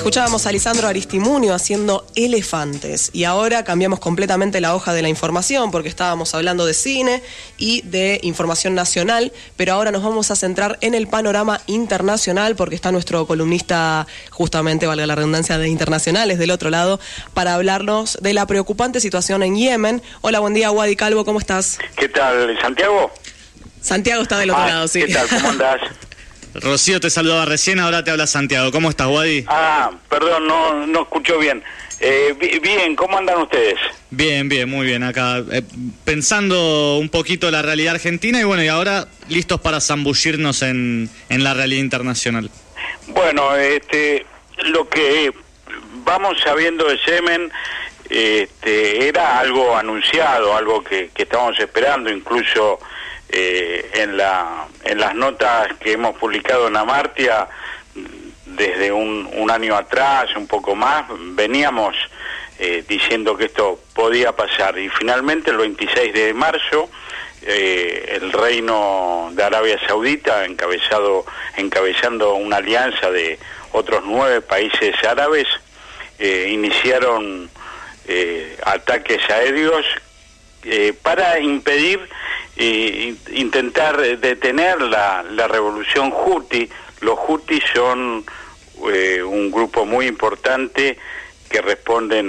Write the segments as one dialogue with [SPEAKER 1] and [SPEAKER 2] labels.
[SPEAKER 1] Escuchábamos a Lisandro Aristimuño haciendo Elefantes y ahora cambiamos completamente la hoja de la información porque estábamos hablando de cine y de información nacional, pero ahora nos vamos a centrar en el panorama internacional porque está nuestro columnista, justamente, valga la redundancia, de internacionales del otro lado, para hablarnos de la preocupante situación en Yemen. Hola, buen día, Wadi Calvo, ¿cómo estás?
[SPEAKER 2] ¿Qué tal, Santiago?
[SPEAKER 1] Santiago está del otro lado, sí.
[SPEAKER 2] ¿Qué tal, cómo andás?
[SPEAKER 3] Rocío te saludaba recién, ahora te habla Santiago. ¿Cómo estás, Wadi?
[SPEAKER 2] Perdón, no escucho bien. Bien, ¿cómo andan ustedes?
[SPEAKER 3] Bien, muy bien. Acá pensando un poquito la realidad argentina y bueno, y ahora listos para zambullirnos en la realidad internacional.
[SPEAKER 2] Bueno, lo que vamos sabiendo de Yemen era algo anunciado, algo que estábamos esperando, incluso en las notas que hemos publicado en Amartya desde un año atrás, un poco más, veníamos diciendo que esto podía pasar y finalmente el 26 de marzo el Reino de Arabia Saudita, encabezando una alianza de otros 9 países árabes, iniciaron ataques aéreos para impedir intentar detener la revolución Houthi. Los Houthi son un grupo muy importante que responden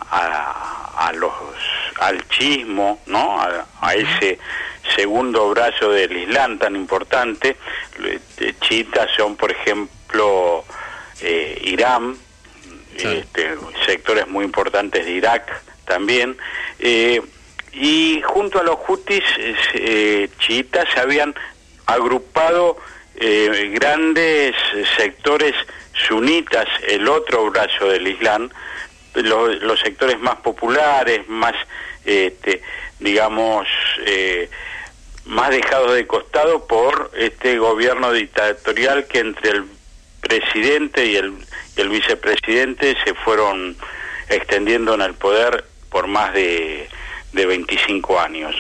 [SPEAKER 2] al chiismo, ¿no? A ese segundo brazo del Islam tan importante. Chiitas son, por ejemplo, Irán, sí. Sectores muy importantes de Irak también. Y junto a los hutis chiitas se habían agrupado grandes sectores sunitas, el otro brazo del Islam, los sectores más populares, más, más dejados de costado por este gobierno dictatorial que entre el presidente y el vicepresidente se fueron extendiendo en el poder por más de 25 años.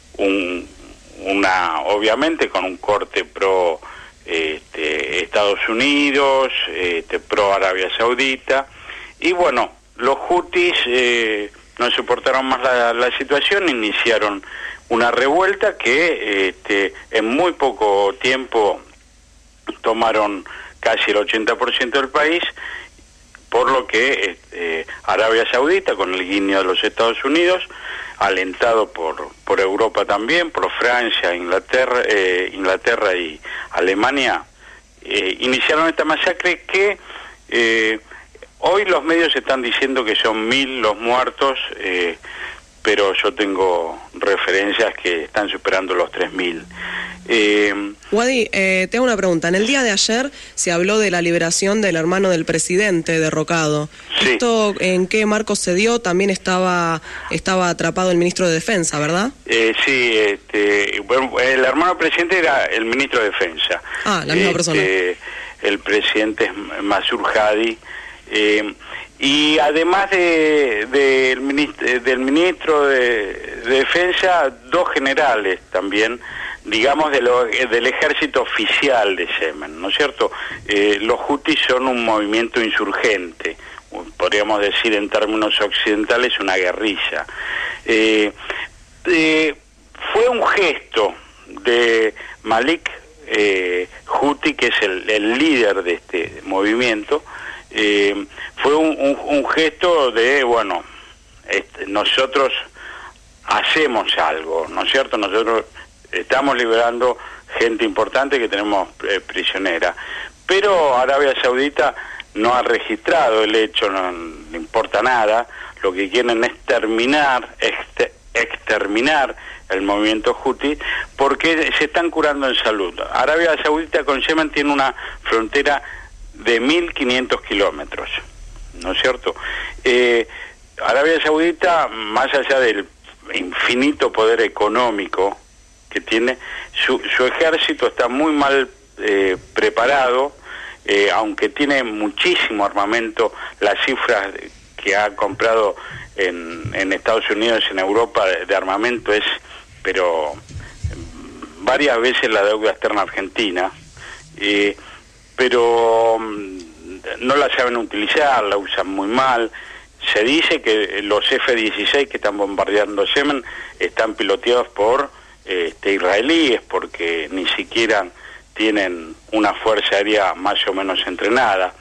[SPEAKER 2] Obviamente con un corte pro Estados Unidos, pro Arabia Saudita, y bueno, los hutis no soportaron más la situación, iniciaron una revuelta que en muy poco tiempo tomaron casi el 80% del país, por lo que Arabia Saudita, con el guiño de los Estados Unidos, alentado por Europa también, por Francia, Inglaterra y Alemania, iniciaron esta masacre que hoy los medios están diciendo que son 1000 los muertos, pero yo tengo referencias que están superando los 3000.
[SPEAKER 1] Wadi, te hago una pregunta. En el día de ayer se habló de la liberación del hermano del presidente derrocado. Sí. ¿Esto en qué marco se dio? También estaba atrapado el ministro de Defensa, ¿verdad?
[SPEAKER 2] Sí, bueno, el hermano del presidente era el ministro de Defensa.
[SPEAKER 1] La misma persona.
[SPEAKER 2] El presidente es Masur Hadi. Y además del ministro de Defensa, 2 generales también, digamos, del ejército oficial de Yemen, ¿no es cierto? Los hutis son un movimiento insurgente, podríamos decir en términos occidentales una guerrilla. Fue un gesto de Malik Houthi, que es el líder de este movimiento. Fue un gesto de, bueno, nosotros hacemos algo, ¿no es cierto? Nosotros estamos liberando gente importante que tenemos prisionera, pero Arabia Saudita no ha registrado el hecho, no le importa nada. Lo que quieren es exterminar el movimiento Houthi porque se están curando en salud. Arabia Saudita con Yemen tiene una frontera de 1500 kilómetros, ¿no es cierto? Arabia Saudita, más allá del infinito poder económico que tiene, su ejército está muy mal preparado, aunque tiene muchísimo armamento. Las cifras que ha comprado en Estados Unidos, en Europa, de armamento es, pero varias veces la deuda externa argentina, pero no la saben utilizar, la usan muy mal. Se dice que los F-16 que están bombardeando Yemen están piloteados por israelíes, porque ni siquiera tienen una fuerza aérea más o menos entrenada.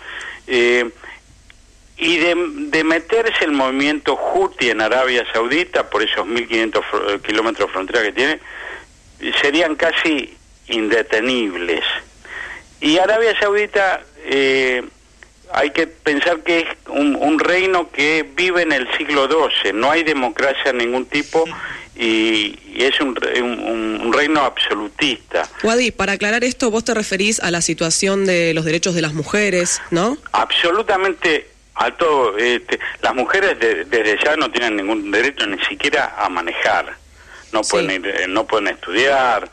[SPEAKER 2] Y de meterse el movimiento Houthi en Arabia Saudita, por esos 1.500 kilómetros de frontera que tiene, serían casi indetenibles. Y Arabia Saudita, hay que pensar que es un reino que vive en el siglo XII, no hay democracia de ningún tipo, y es un reino absolutista.
[SPEAKER 1] Wadi, para aclarar esto, vos te referís a la situación de los derechos de las mujeres, ¿no?
[SPEAKER 2] Absolutamente a todo. Las mujeres desde ya no tienen ningún derecho ni siquiera a manejar, no pueden ir, no pueden estudiar,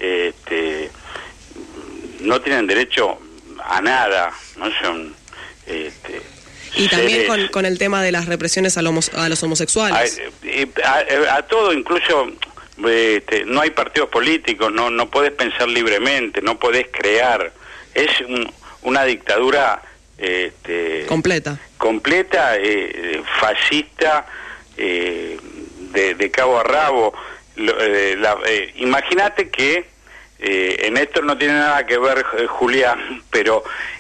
[SPEAKER 2] no tienen derecho a nada, no son
[SPEAKER 1] y también con el tema de las represiones a los homosexuales.
[SPEAKER 2] A todo, incluso no hay partidos políticos, no podés pensar libremente, no podés crear. Es una dictadura completa, fascista, de cabo a rabo. Imagínate que en esto no tiene nada que ver Julián, pero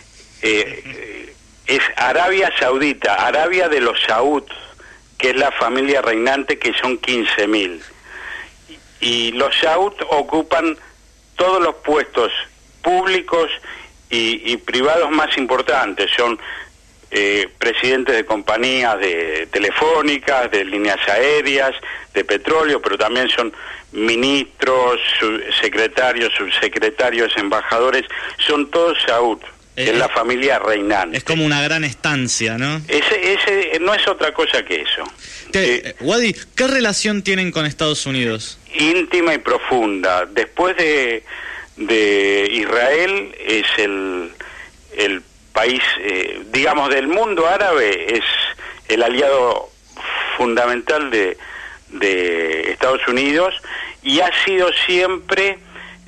[SPEAKER 2] es Arabia Saudita, Arabia de los Saud, que es la familia reinante, que son 15.000. Y los Saud ocupan todos los puestos públicos y privados más importantes. Son presidentes de compañías telefónicas, de líneas aéreas, de petróleo, pero también son ministros, secretarios, subsecretarios, embajadores, son todos Saud. Es la familia reinante.
[SPEAKER 3] Es como una gran estancia, ¿no?
[SPEAKER 2] Ese no es otra cosa que eso.
[SPEAKER 3] Wadi, ¿qué relación tienen con Estados Unidos?
[SPEAKER 2] Íntima y profunda. Después de Israel, es el país, digamos, del mundo árabe, es el aliado fundamental de Estados Unidos, y ha sido siempre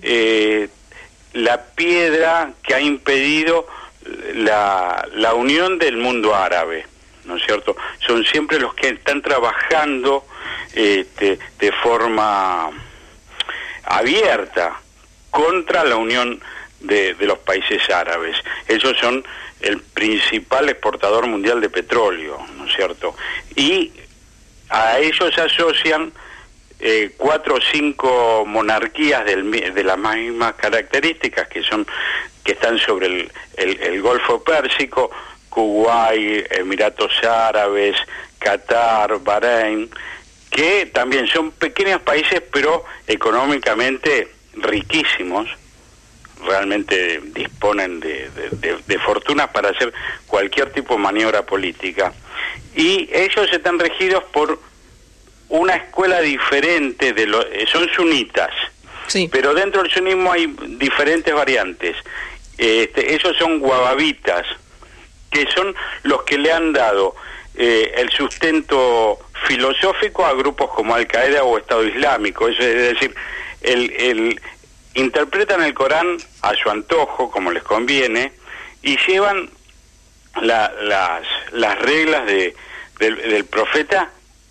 [SPEAKER 2] la piedra que ha impedido la unión del mundo árabe, ¿no es cierto? Son siempre los que están trabajando de forma abierta contra la unión de los países árabes. Ellos son el principal exportador mundial de petróleo, ¿no es cierto? Y a ellos asocian 4 o 5 monarquías de las mismas características, que están sobre el Golfo Pérsico: Kuwait, Emiratos Árabes, Qatar, Bahrein, que también son pequeños países, pero económicamente riquísimos. Realmente disponen de fortunas para hacer cualquier tipo de maniobra política. Y ellos están regidos por una escuela diferente, son sunitas, sí, pero dentro del sunismo hay diferentes variantes. Ellos son wahabitas, que son los que le han dado el sustento filosófico a grupos como Al-Qaeda o Estado Islámico. Es decir, interpretan el Corán a su antojo, como les conviene, y llevan las reglas del profeta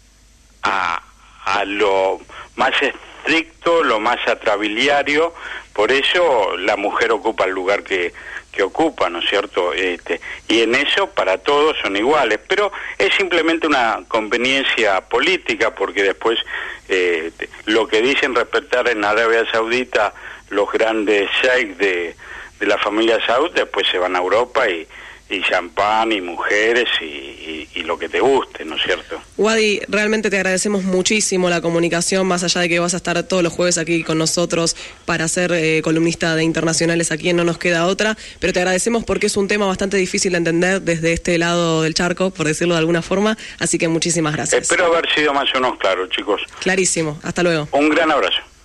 [SPEAKER 2] a lo más estricto, lo más atrabiliario. Por eso la mujer ocupa el lugar que ocupa, ¿no es cierto? Y en eso para todos son iguales, pero es simplemente una conveniencia política, porque después lo que dicen respetar en Arabia Saudita los grandes sheikhs de la familia Saud, después se van a Europa y champán y mujeres y lo que te guste, ¿no es cierto?
[SPEAKER 1] Wadi, realmente te agradecemos muchísimo la comunicación, más allá de que vas a estar todos los jueves aquí con nosotros para ser columnista de Internacionales aquí en No Nos Queda Otra, pero te agradecemos porque es un tema bastante difícil de entender desde este lado del charco, por decirlo de alguna forma, así que muchísimas gracias.
[SPEAKER 2] Espero haber sido más o menos claro, chicos.
[SPEAKER 1] Clarísimo, hasta luego.
[SPEAKER 2] Un gran abrazo.